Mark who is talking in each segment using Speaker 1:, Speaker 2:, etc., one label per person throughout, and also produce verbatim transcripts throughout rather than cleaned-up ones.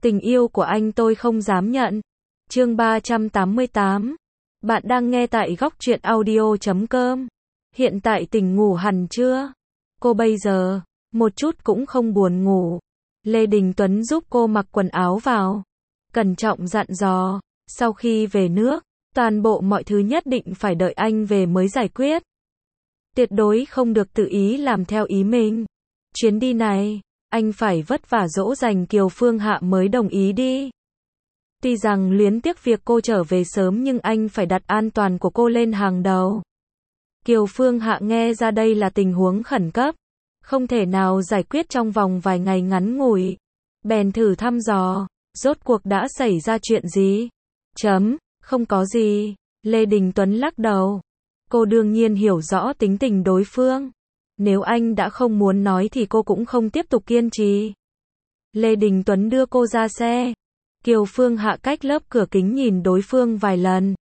Speaker 1: Tình yêu của anh tôi không dám nhận. Chương ba trăm tám mươi tám. Bạn đang nghe tại góc truyện audio chấm com. Hiện tại tỉnh ngủ hẳn chưa? Cô bây giờ, một chút cũng không buồn ngủ. Lê Đình Tuấn giúp cô mặc quần áo vào. Cẩn trọng dặn dò, sau khi về nước, toàn bộ mọi thứ nhất định phải đợi anh về mới giải quyết. Tuyệt đối không được tự ý làm theo ý mình. Chuyến đi này, anh phải vất vả dỗ dành Kiều Phương Hạ mới đồng ý đi. Tuy rằng luyến tiếc việc cô trở về sớm nhưng anh phải đặt an toàn của cô lên hàng đầu. Kiều Phương Hạ nghe ra đây là tình huống khẩn cấp, không thể nào giải quyết trong vòng vài ngày ngắn ngủi. Bèn thử thăm dò, rốt cuộc đã xảy ra chuyện gì? Chấm, không có gì. Lê Đình Tuấn lắc đầu. Cô đương nhiên hiểu rõ tính tình đối phương. Nếu anh đã không muốn nói thì cô cũng không tiếp tục kiên trì. Lê Đình Tuấn đưa cô ra xe. Kiều Phương Hạ cách lớp cửa kính nhìn đối phương vài lần.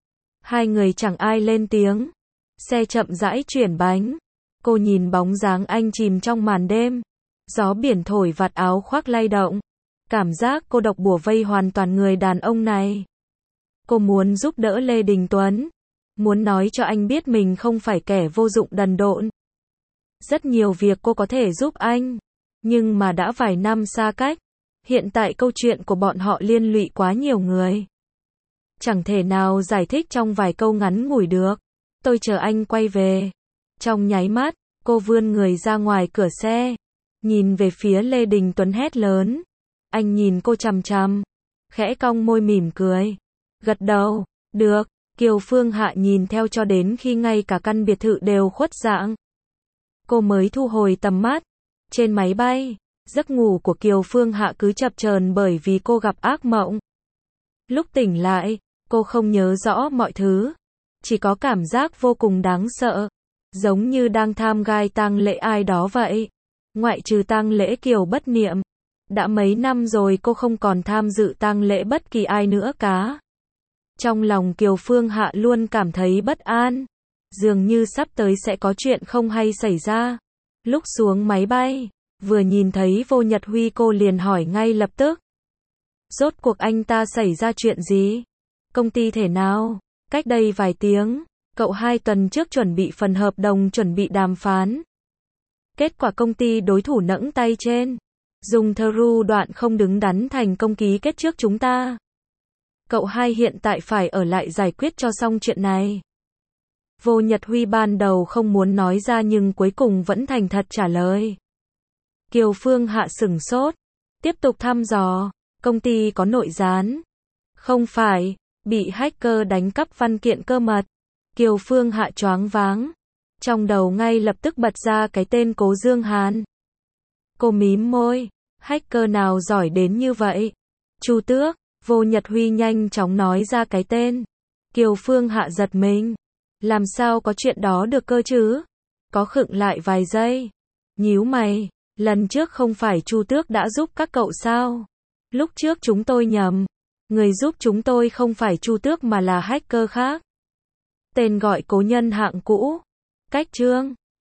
Speaker 1: Hai người chẳng ai lên tiếng. Xe chậm rãi chuyển bánh. Cô nhìn bóng dáng anh chìm trong màn đêm. Gió biển thổi vạt áo khoác lay động. Cảm giác cô độc bủa vây hoàn toàn người đàn ông này. Cô muốn giúp đỡ Lê Đình Tuấn. Muốn nói cho anh biết mình không phải kẻ vô dụng đần độn. Rất nhiều việc cô có thể giúp anh. Nhưng mà đã vài năm xa cách. Hiện tại câu chuyện của bọn họ liên lụy quá nhiều người. Chẳng thể nào giải thích trong vài câu ngắn ngủi được. Tôi chờ anh quay về. Trong nháy mắt, cô vươn người ra ngoài cửa xe. Nhìn về phía Lê Đình Tuấn hét lớn. Anh nhìn cô chằm chằm. Khẽ cong môi mỉm cười. Gật đầu. Được. Kiều Phương Hạ nhìn theo cho đến khi ngay cả căn biệt thự đều khuất dạng. Cô mới thu hồi tầm mắt. Trên máy bay, giấc ngủ của Kiều Phương Hạ cứ chập chờn bởi vì cô gặp ác mộng. Lúc tỉnh lại, cô không nhớ rõ mọi thứ. Chỉ có cảm giác vô cùng đáng sợ. Giống như đang tham gai tang lễ ai đó vậy. Ngoại trừ tang lễ Kiều Bất Niệm. Đã mấy năm rồi cô không còn tham dự tang lễ bất kỳ ai nữa cả. Trong lòng Kiều Phương Hạ luôn cảm thấy bất an. Dường như sắp tới sẽ có chuyện không hay xảy ra. Lúc xuống máy bay, vừa nhìn thấy Vô Nhật Huy cô liền hỏi ngay lập tức. Rốt cuộc anh ta xảy ra chuyện gì? Công ty thể nào? Cách đây vài tiếng, cậu hai tuần trước chuẩn bị phần hợp đồng chuẩn bị đàm phán. Kết quả công ty đối thủ nẫng tay trên. Dùng thru đoạn không đứng đắn thành công ký kết trước chúng ta. Cậu hai hiện tại phải ở lại giải quyết cho xong chuyện này. Vô Nhật Huy ban đầu không muốn nói ra nhưng cuối cùng vẫn thành thật trả lời. Kiều Phương Hạ sửng sốt. Tiếp tục thăm dò. Công ty có nội gián. Không phải. Bị hacker đánh cắp văn kiện cơ mật. Kiều Phương Hạ choáng váng. Trong đầu ngay lập tức bật ra cái tên Cố Dương Hàn. Cô mím môi. Hacker nào giỏi đến như vậy? Chu Tước. Vô Nhật Huy nhanh chóng nói ra cái tên. Kiều Phương Hạ giật mình. Làm sao có chuyện đó được cơ chứ? Có khựng lại vài giây. Nhíu mày. Lần trước không phải Chu Tước đã giúp các cậu sao? Lúc trước chúng tôi nhầm. Người giúp chúng tôi không phải Chu Tước mà là hacker khác. Tên gọi cố nhân hạng cũ. Cách chương.